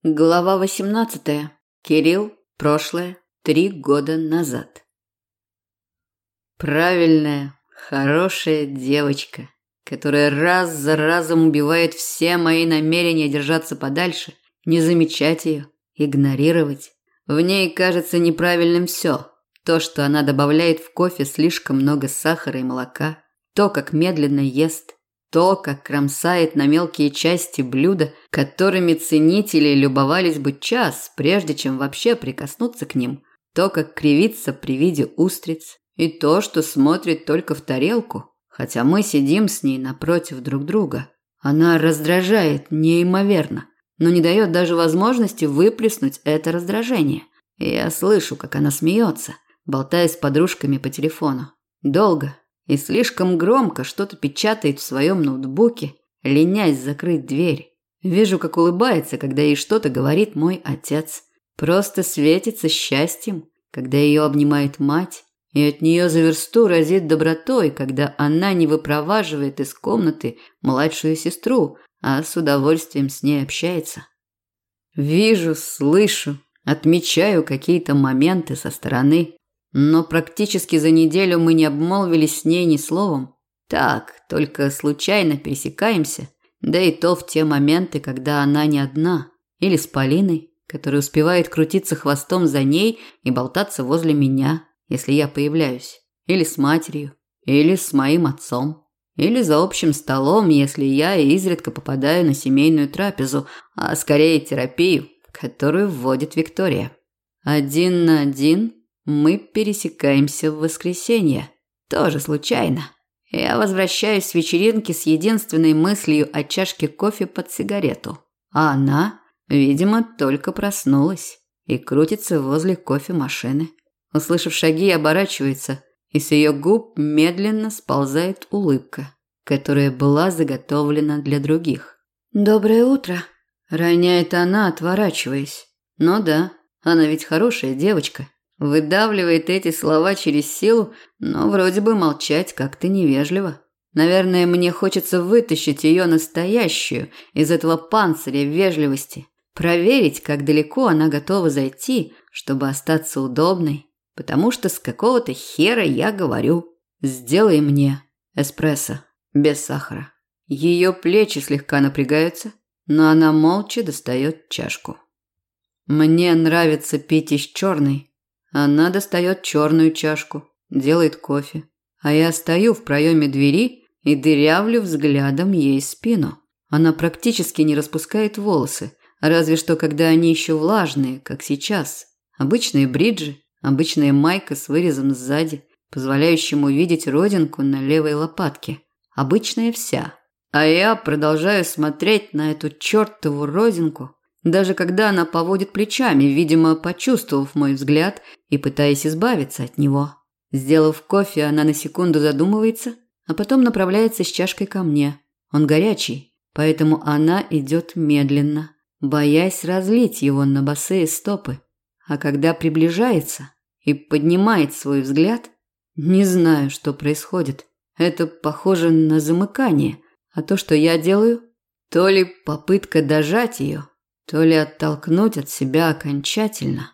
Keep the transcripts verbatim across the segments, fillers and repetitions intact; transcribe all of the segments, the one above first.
Глава восемнадцатая. Кирилл. Прошлое. Три года назад. Правильная, хорошая девочка, которая раз за разом убивает все мои намерения держаться подальше, не замечать ее, игнорировать. В ней кажется неправильным все. То, что она добавляет в кофе слишком много сахара и молока, то, как медленно ест, то, как кромсает на мелкие части блюда, которыми ценители любовались бы час, прежде чем вообще прикоснуться к ним, то, как кривится при виде устриц, и то, что смотрит только в тарелку, хотя мы сидим с ней напротив друг друга. Она раздражает неимоверно, но не дает даже возможности выплеснуть это раздражение. И я слышу, как она смеется, болтая с подружками по телефону. Долго. И слишком громко что-то печатает в своем ноутбуке, ленясь закрыть дверь. Вижу, как улыбается, когда ей что-то говорит мой отец. Просто светится счастьем, когда ее обнимает мать. И от нее за версту разит добротой, когда она не выпроваживает из комнаты младшую сестру, а с удовольствием с ней общается. Вижу, слышу, отмечаю какие-то моменты со стороны. Но практически за неделю мы не обмолвились с ней ни словом. Так, только случайно пересекаемся, да и то в те моменты, когда она не одна. Или с Полиной, которая успевает крутиться хвостом за ней и болтаться возле меня, если я появляюсь. Или с матерью, или с моим отцом. Или за общим столом, если я изредка попадаю на семейную трапезу, а скорее терапию, которую вводит Виктория. Один на один мы пересекаемся в воскресенье. Тоже случайно. Я возвращаюсь с вечеринки с единственной мыслью о чашке кофе под сигарету. А она, видимо, только проснулась и крутится возле кофемашины. Услышав шаги, оборачивается, и с ее губ медленно сползает улыбка, которая была заготовлена для других. «Доброе утро», – роняет она, отворачиваясь. Ну да, она ведь хорошая девочка. Выдавливает эти слова через силу, но вроде бы молчать как-то невежливо. Наверное, мне хочется вытащить ее настоящую из этого панциря вежливости. Проверить, как далеко она готова зайти, чтобы остаться удобной. Потому что с какого-то хера я говорю: «Сделай мне эспрессо без сахара». Ее плечи слегка напрягаются, но она молча достает чашку. Мне нравится пить из черной. Она достает черную чашку, делает кофе, а я стою в проеме двери и дырявлю взглядом ей спину. Она практически не распускает волосы, разве что когда они еще влажные, как сейчас. Обычные бриджи, обычная майка с вырезом сзади, позволяющим увидеть родинку на левой лопатке. Обычная вся. А я продолжаю смотреть на эту чертову родинку, даже когда она поводит плечами, видимо, почувствовав мой взгляд и пытаясь избавиться от него. Сделав кофе, она на секунду задумывается, а потом направляется с чашкой ко мне. Он горячий, поэтому она идет медленно, боясь разлить его на босые стопы. А когда приближается и поднимает свой взгляд, не знаю, что происходит. Это похоже на замыкание, а то, что я делаю, то ли попытка дожать ее, то ли оттолкнуть от себя окончательно.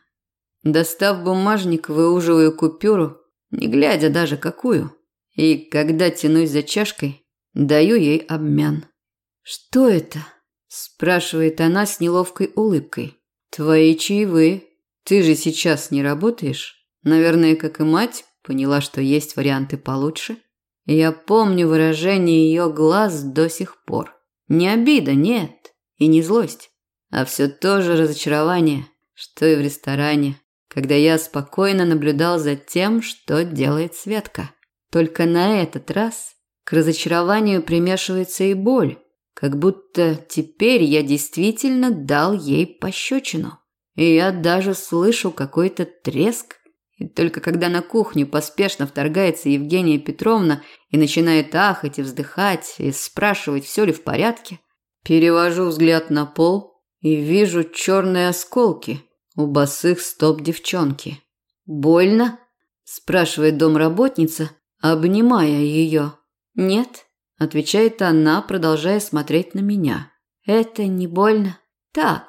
Достав бумажник, выуживаю купюру, не глядя даже какую, и, когда тянусь за чашкой, даю ей обмен. «Что это?» – спрашивает она с неловкой улыбкой. «Твои чаевые. Ты же сейчас не работаешь? Наверное, как и мать, поняла, что есть варианты получше». Я помню выражение ее глаз до сих пор. Не обида, нет, и не злость. А все то же разочарование, что и в ресторане, когда я спокойно наблюдал за тем, что делает Светка. Только на этот раз к разочарованию примешивается и боль, как будто теперь я действительно дал ей пощечину. И я даже слышу какой-то треск. И только когда на кухню поспешно вторгается Евгения Петровна и начинает ахать и вздыхать, и спрашивать, все ли в порядке, перевожу взгляд на пол и вижу черные осколки у босых стоп девчонки. «Больно?» – спрашивает домработница, обнимая ее. «Нет», – отвечает она, продолжая смотреть на меня. «Это не больно. Так,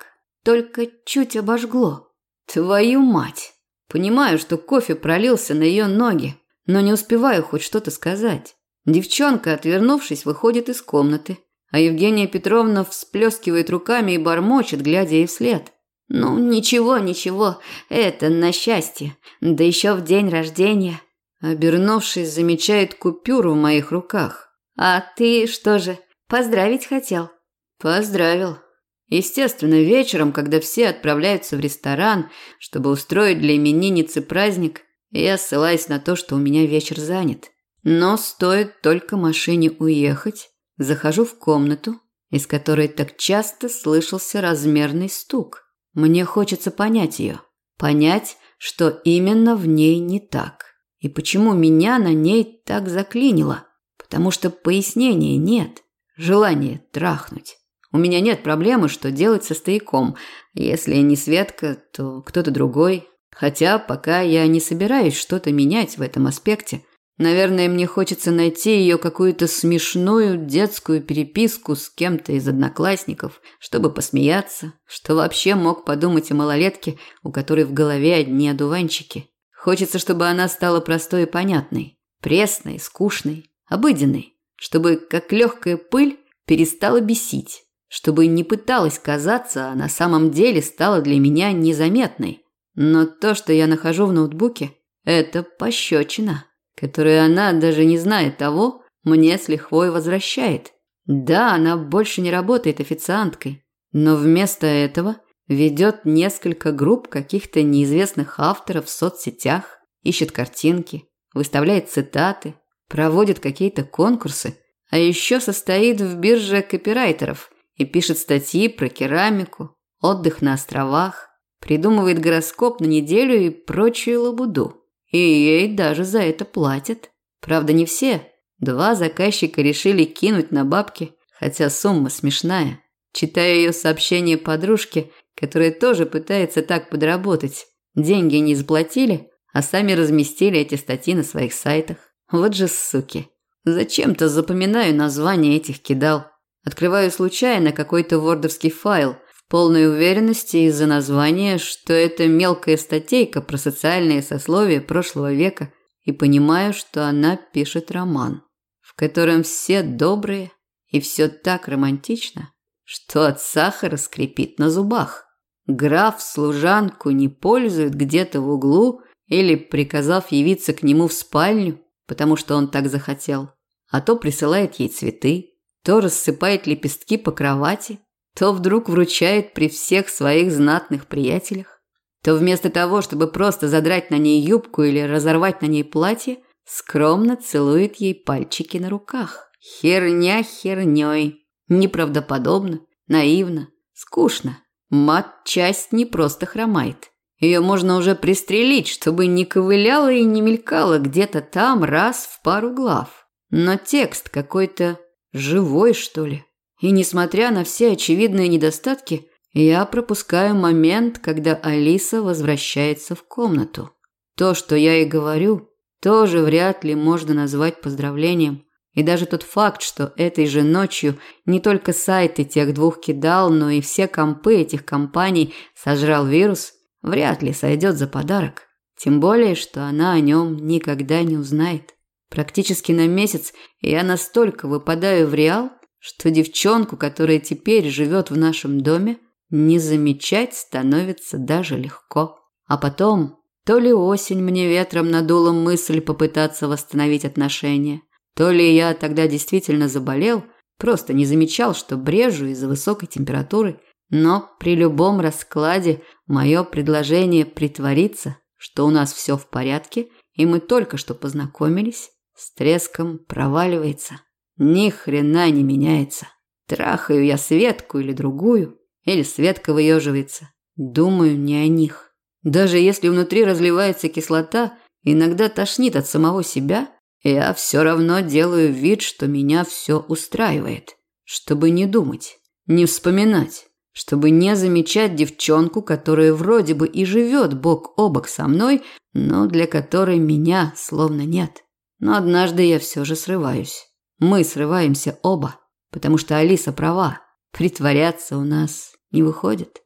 только чуть обожгло. Твою мать! Понимаю, что кофе пролился на ее ноги, но не успеваю хоть что-то сказать. Девчонка, отвернувшись, выходит из комнаты, а Евгения Петровна всплескивает руками и бормочет, глядя ей вслед. «Ну, ничего, ничего, это на счастье, да еще в день рождения». Обернувшись, замечает купюру в моих руках. «А ты что же, поздравить хотел?» «Поздравил. Естественно, вечером, когда все отправляются в ресторан, чтобы устроить для именинницы праздник, я ссылаюсь на то, что у меня вечер занят. Но стоит только машине уехать, захожу в комнату, из которой так часто слышался размерный стук. Мне хочется понять ее, понять, что именно в ней не так, и почему меня на ней так заклинило, потому что пояснения нет, желания трахнуть. У меня нет проблемы, что делать со стояком. Если не Светка, то кто-то другой. Хотя пока я не собираюсь что-то менять в этом аспекте. Наверное, мне хочется найти ее какую-то смешную детскую переписку с кем-то из одноклассников, чтобы посмеяться, что вообще мог подумать о малолетке, у которой в голове одни одуванчики. Хочется, чтобы она стала простой и понятной, пресной, скучной, обыденной, чтобы, как легкая пыль, перестала бесить. Чтобы не пыталась казаться, а на самом деле стала для меня незаметной. Но то, что я нахожу в ноутбуке, это пощечина, которую она, даже не зная того, мне с лихвой возвращает. Да, она больше не работает официанткой, но вместо этого ведет несколько групп каких-то неизвестных авторов в соцсетях, ищет картинки, выставляет цитаты, проводит какие-то конкурсы, а еще состоит в бирже копирайтеров и пишет статьи про керамику, отдых на островах, придумывает гороскоп на неделю и прочую лабуду. И ей даже за это платят. Правда, не все. Два заказчика решили кинуть на бабки, хотя сумма смешная. Читаю ее сообщение подружке, которая тоже пытается так подработать. Деньги не заплатили, а сами разместили эти статьи на своих сайтах. Вот же суки. Зачем-то запоминаю названия этих кидал. Открываю случайно какой-то вордовский файл, в полной уверенности из-за названия, что это мелкая статейка про социальные сословия прошлого века, и понимаю, что она пишет роман, в котором все добрые и все так романтично, что от сахара скрипит на зубах. Граф служанку не пользует где-то в углу или приказав явиться к нему в спальню, потому что он так захотел, а то присылает ей цветы, то рассыпает лепестки по кровати, то вдруг вручает при всех своих знатных приятелях, то вместо того, чтобы просто задрать на ней юбку или разорвать на ней платье, скромно целует ей пальчики на руках. Херня херней. Неправдоподобно, наивно, скучно. Мат-часть не просто хромает. Ее можно уже пристрелить, чтобы не ковыляла и не мелькала где-то там раз в пару глав. Но текст какой-то живой, что ли. И несмотря на все очевидные недостатки, я пропускаю момент, когда Алиса возвращается в комнату. То, что я ей говорю, тоже вряд ли можно назвать поздравлением. И даже тот факт, что этой же ночью не только сайты тех двух кидал, но и все компы этих компаний сожрал вирус, вряд ли сойдет за подарок. Тем более, что она о нем никогда не узнает. Практически на месяц я настолько выпадаю в реал, что девчонку, которая теперь живет в нашем доме, не замечать становится даже легко. А потом, то ли осень мне ветром надула мысль попытаться восстановить отношения, то ли я тогда действительно заболел, просто не замечал, что брежу из-за высокой температуры, но при любом раскладе мое предложение притвориться, что у нас все в порядке, и мы только что познакомились, с треском проваливается. Ни хрена не меняется. Трахаю я Светку или другую, или Светка выеживается. Думаю не о них. Даже если внутри разливается кислота, иногда тошнит от самого себя, я все равно делаю вид, что меня все устраивает. Чтобы не думать, не вспоминать, чтобы не замечать девчонку, которая вроде бы и живет бок о бок со мной, но для которой меня словно нет. Но однажды я все же срываюсь. Мы срываемся оба, потому что Алиса права. Притворяться у нас не выходит.